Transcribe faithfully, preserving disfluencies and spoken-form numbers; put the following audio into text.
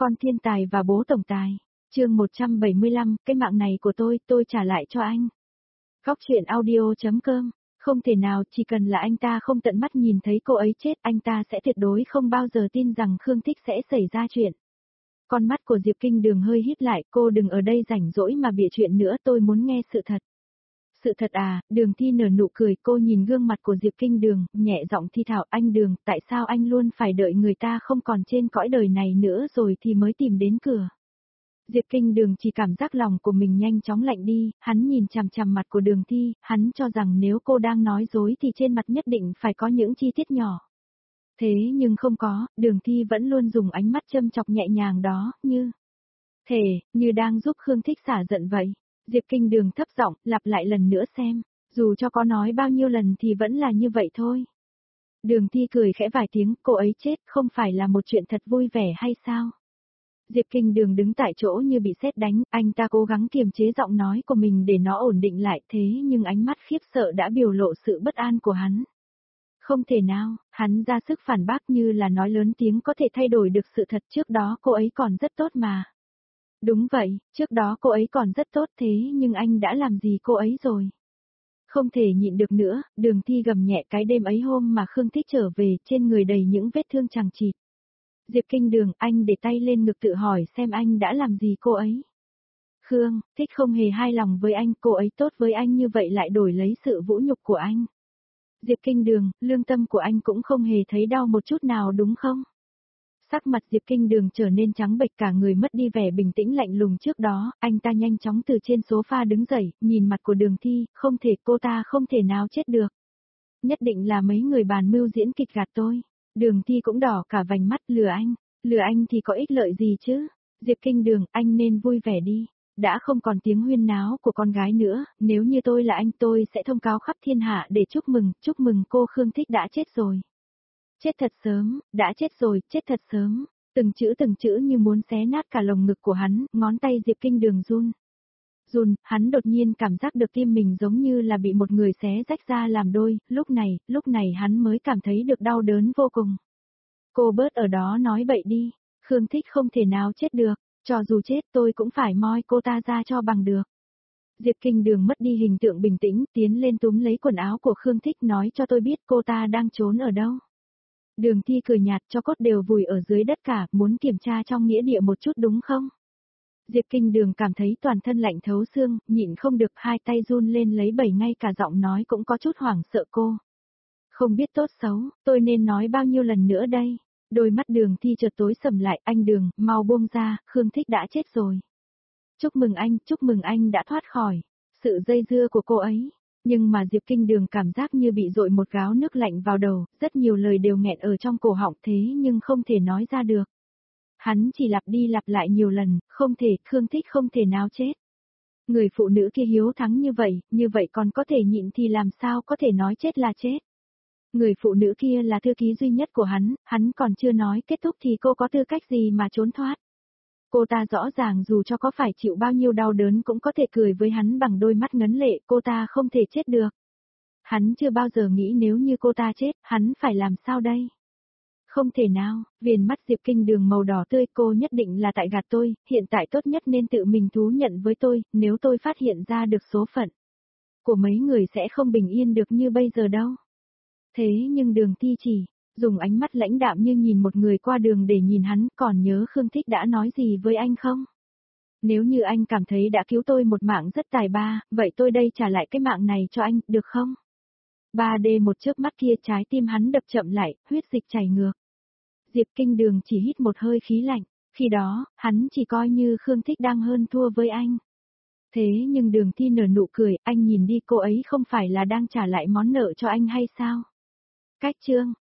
Con thiên tài và bố tổng tài. Chương một trăm bảy mươi lăm, cái mạng này của tôi, tôi trả lại cho anh. Góc truyện audio chấm com. Không thể nào, chỉ cần là anh ta không tận mắt nhìn thấy cô ấy chết, anh ta sẽ tuyệt đối không bao giờ tin rằng Khương Thích sẽ xảy ra chuyện. Con mắt của Diệp Kinh Đường hơi híp lại, cô đừng ở đây rảnh rỗi mà bịa chuyện nữa, tôi muốn nghe sự thật. Sự thật à? Đường Thi nở nụ cười, cô nhìn gương mặt của Diệp Kinh Đường, nhẹ giọng thi thảo, anh Đường, tại sao anh luôn phải đợi người ta không còn trên cõi đời này nữa rồi thì mới tìm đến cửa? Diệp Kinh Đường chỉ cảm giác lòng của mình nhanh chóng lạnh đi, hắn nhìn chằm chằm mặt của Đường Thi, hắn cho rằng nếu cô đang nói dối thì trên mặt nhất định phải có những chi tiết nhỏ. Thế nhưng không có, Đường Thi vẫn luôn dùng ánh mắt châm chọc nhẹ nhàng đó, như thể, như đang giúp Khương Thích xả giận vậy. Diệp Kinh Đường thấp giọng, lặp lại lần nữa xem, dù cho có nói bao nhiêu lần thì vẫn là như vậy thôi. Đường Thi cười khẽ vài tiếng, cô ấy chết không phải là một chuyện thật vui vẻ hay sao? Diệp Kinh Đường đứng tại chỗ như bị sét đánh, anh ta cố gắng kiềm chế giọng nói của mình để nó ổn định lại, thế nhưng ánh mắt khiếp sợ đã biểu lộ sự bất an của hắn. Không thể nào, hắn ra sức phản bác như là nói lớn tiếng có thể thay đổi được sự thật, trước đó cô ấy còn rất tốt mà. Đúng vậy, trước đó cô ấy còn rất tốt thế nhưng anh đã làm gì cô ấy rồi? Không thể nhịn được nữa, Đường Thi gầm nhẹ, cái đêm ấy hôm mà Khương Thích trở về, trên người đầy những vết thương chằng chịt. Diệp Kinh Đường, anh để tay lên ngực tự hỏi xem anh đã làm gì cô ấy. Khương Thích không hề hài lòng với anh, cô ấy tốt với anh như vậy lại đổi lấy sự vũ nhục của anh. Diệp Kinh Đường, lương tâm của anh cũng không hề thấy đau một chút nào đúng không? Sắc mặt Diệp Kinh Đường trở nên trắng bệch, cả người mất đi vẻ bình tĩnh lạnh lùng trước đó, anh ta nhanh chóng từ trên sofa đứng dậy, nhìn mặt của Đường Thi, không thể, cô ta không thể nào chết được. Nhất định là mấy người bàn mưu diễn kịch gạt tôi. Đường Thi cũng đỏ cả vành mắt, lừa anh, lừa anh thì có ích lợi gì chứ? Diệp Kinh Đường, anh nên vui vẻ đi. Đã không còn tiếng huyên náo của con gái nữa, nếu như tôi là anh tôi sẽ thông cáo khắp thiên hạ để chúc mừng, chúc mừng cô Khương Thích đã chết rồi. Chết thật sớm, đã chết rồi, chết thật sớm. Từng chữ từng chữ như muốn xé nát cả lồng ngực của hắn, ngón tay Diệp Kinh Đường run. Run, hắn đột nhiên cảm giác được tim mình giống như là bị một người xé rách ra làm đôi, lúc này, lúc này hắn mới cảm thấy được đau đớn vô cùng. Cô bớt ở đó nói bậy đi, Khương Thích không thể nào chết được, cho dù chết tôi cũng phải moi cô ta ra cho bằng được. Diệp Kinh Đường mất đi hình tượng bình tĩnh, tiến lên túm lấy quần áo của Khương Thích, nói cho tôi biết cô ta đang trốn ở đâu. Đường Thi cười nhạt, cho cốt đều vùi ở dưới đất cả, muốn kiểm tra trong nghĩa địa một chút đúng không? Diệp Kinh Đường cảm thấy toàn thân lạnh thấu xương, nhịn không được, hai tay run lên lấy bẩy, ngay cả giọng nói cũng có chút hoảng sợ cô. Không biết tốt xấu, tôi nên nói bao nhiêu lần nữa đây? Đôi mắt Đường Thi chợt tối sầm lại, anh Đường, mau buông ra, Khương Thích đã chết rồi. Chúc mừng anh, chúc mừng anh đã thoát khỏi sự dây dưa của cô ấy. Nhưng mà Diệp Kinh Đường cảm giác như bị dội một gáo nước lạnh vào đầu, rất nhiều lời đều nghẹn ở trong cổ họng thế nhưng không thể nói ra được. Hắn chỉ lặp đi lặp lại nhiều lần, không thể, Khương Thích không thể nào chết. Người phụ nữ kia hiếu thắng như vậy, như vậy còn có thể nhịn thì làm sao có thể nói chết là chết. Người phụ nữ kia là thư ký duy nhất của hắn, hắn còn chưa nói kết thúc thì cô có tư cách gì mà trốn thoát. Cô ta rõ ràng dù cho có phải chịu bao nhiêu đau đớn cũng có thể cười với hắn bằng đôi mắt ngấn lệ, cô ta không thể chết được. Hắn chưa bao giờ nghĩ nếu như cô ta chết, hắn phải làm sao đây? Không thể nào, viền mắt Diệp Kinh Đường màu đỏ tươi, cô nhất định là tại gạt tôi, hiện tại tốt nhất nên tự mình thú nhận với tôi, nếu tôi phát hiện ra được số phận của mấy người sẽ không bình yên được như bây giờ đâu. Thế nhưng Đường Thi chỉ dùng ánh mắt lãnh đạm như nhìn một người qua đường để nhìn hắn, còn nhớ Khương Thích đã nói gì với anh không? Nếu như anh cảm thấy đã cứu tôi một mạng rất tài ba, vậy tôi đây trả lại cái mạng này cho anh, được không? ba D một chớp mắt kia, trái tim hắn đập chậm lại, huyết dịch chảy ngược. Diệp Kinh Đường chỉ hít một hơi khí lạnh, khi đó, hắn chỉ coi như Khương Thích đang hơn thua với anh. Thế nhưng Đường Thi nở nụ cười, anh nhìn đi, cô ấy không phải là đang trả lại món nợ cho anh hay sao? Cách chương